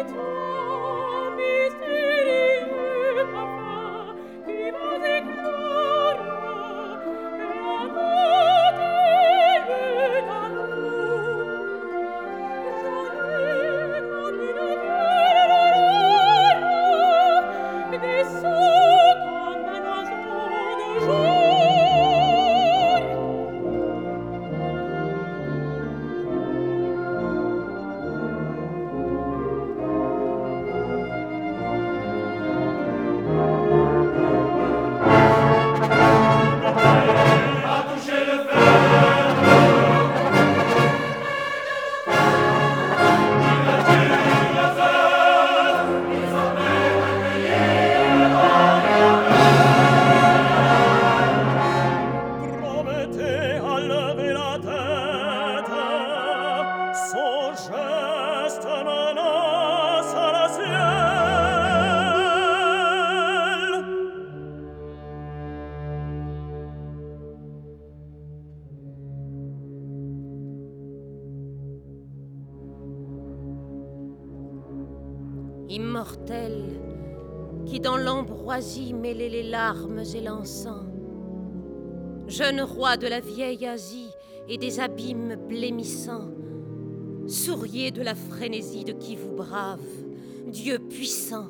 Immortel, qui dans l'ambroisie mêlait les larmes et l'encens, jeune roi de la vieille Asie et des abîmes blêmissants, souriez de la frénésie de qui vous brave, Dieu puissant.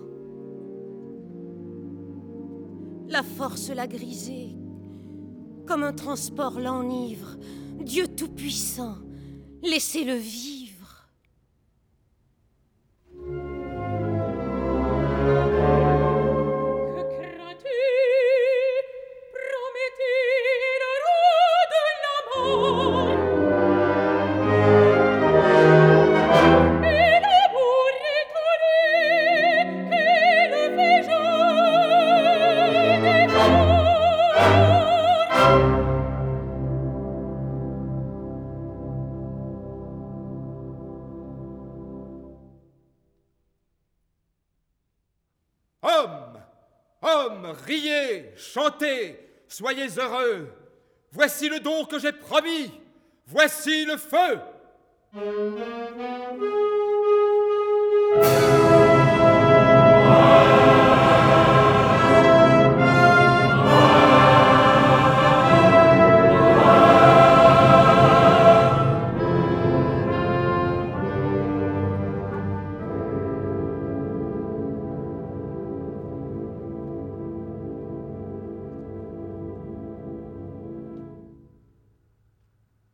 La force l'a grisé, comme un transport l'enivre, Dieu tout-puissant, laissez-le vivre. Hommes, riez, chantez, soyez heureux. Voici le don que j'ai promis. Voici le feu.